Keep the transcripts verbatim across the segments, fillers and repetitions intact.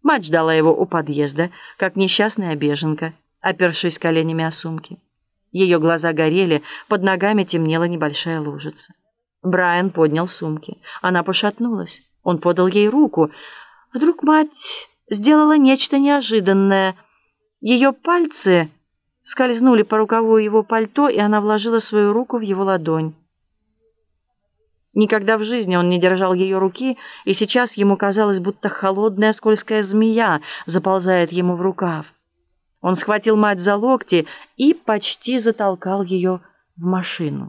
Мать ждала его у подъезда, как несчастная беженка, опершись коленями о сумки. Ее глаза горели, под ногами темнела небольшая лужица. Брайан поднял сумки. Она пошатнулась. Он подал ей руку. Вдруг мать сделала нечто неожиданное. Ее пальцы скользнули по рукаву его пальто, и она вложила свою руку в его ладонь. Никогда в жизни он не держал ее руки, и сейчас ему казалось, будто холодная скользкая змея заползает ему в рукав. Он схватил мать за локти и почти затолкал ее в машину.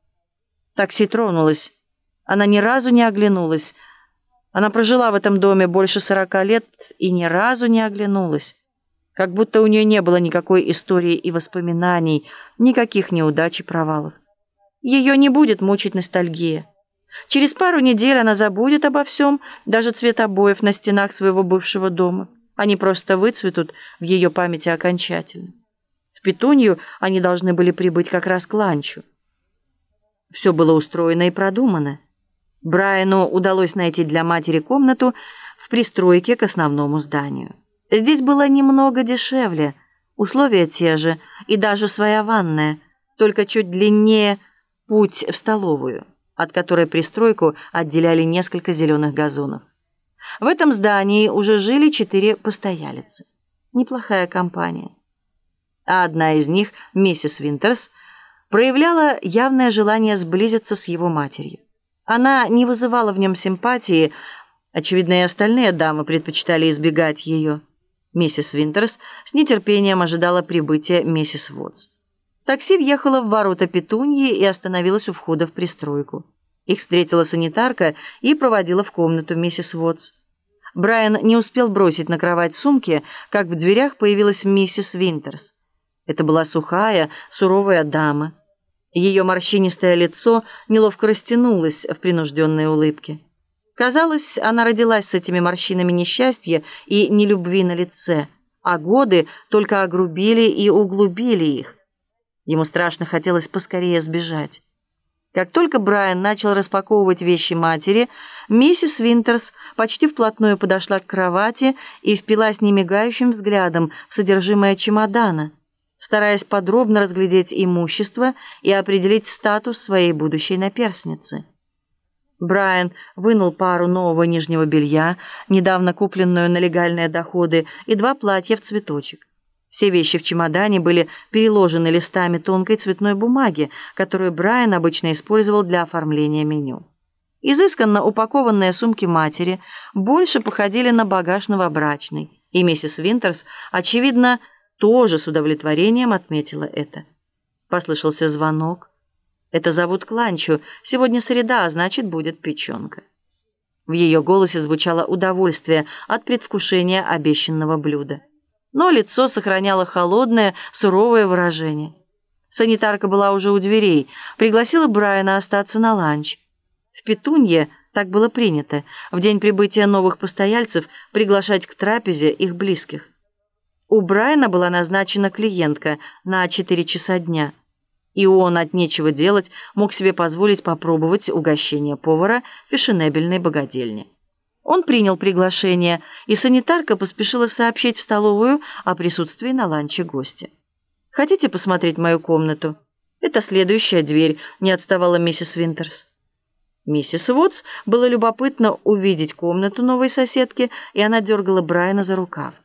Такси тронулось. Она ни разу не оглянулась. Она прожила в этом доме больше сорока лет и ни разу не оглянулась. Как будто у нее не было никакой истории и воспоминаний, никаких неудач и провалов. Ее не будет мучить ностальгия. Через пару недель она забудет обо всем, даже цвет обоев на стенах своего бывшего дома. Они просто выцветут в ее памяти окончательно. В Петунью они должны были прибыть как раз к ланчу. Все было устроено и продумано. Брайану удалось найти для матери комнату в пристройке к основному зданию. Здесь было немного дешевле, условия те же и даже своя ванная, только чуть длиннее путь в столовую, от которой пристройку отделяли несколько зеленых газонов. В этом здании уже жили четыре постоялицы. Неплохая компания. А одна из них, миссис Винтерс, проявляла явное желание сблизиться с его матерью. Она не вызывала в нем симпатии, очевидно, и остальные дамы предпочитали избегать ее. Миссис Винтерс с нетерпением ожидала прибытия миссис Вотс. Такси въехало в ворота Петуньи и остановилось у входа в пристройку. Их встретила санитарка и проводила в комнату миссис Вотс. Брайан не успел бросить на кровать сумки, как в дверях появилась миссис Винтерс. Это была сухая, суровая дама. Ее морщинистое лицо неловко растянулось в принужденной улыбке. Казалось, она родилась с этими морщинами несчастья и нелюбви на лице, а годы только огрубили и углубили их. Ему страшно хотелось поскорее сбежать. Как только Брайан начал распаковывать вещи матери, миссис Винтерс почти вплотную подошла к кровати и впилась немигающим взглядом в содержимое чемодана, стараясь подробно разглядеть имущество и определить статус своей будущей наперсницы. Брайан вынул пару нового нижнего белья, недавно купленную на легальные доходы, и два платья в цветочек. Все вещи в чемодане были переложены листами тонкой цветной бумаги, которую Брайан обычно использовал для оформления меню. Изысканно упакованные сумки матери больше походили на багаж новобрачный, и миссис Винтерс, очевидно, тоже с удовлетворением отметила это. Послышался звонок. Это зовут к ланчу. Сегодня среда, а значит, будет печенка. В ее голосе звучало удовольствие от предвкушения обещанного блюда. Но лицо сохраняло холодное, суровое выражение. Санитарка была уже у дверей, пригласила Брайана остаться на ланч. В Петунье так было принято в день прибытия новых постояльцев приглашать к трапезе их близких. У Брайана была назначена клиентка на четыре часа дня, и он от нечего делать мог себе позволить попробовать угощение повара в фешенебельной богадельне. Он принял приглашение, и санитарка поспешила сообщить в столовую о присутствии на ланче гостя. «Хотите посмотреть мою комнату?» «Это следующая дверь», — не отставала миссис Винтерс. Миссис Вотс было любопытно увидеть комнату новой соседки, и она дергала Брайана за рукав.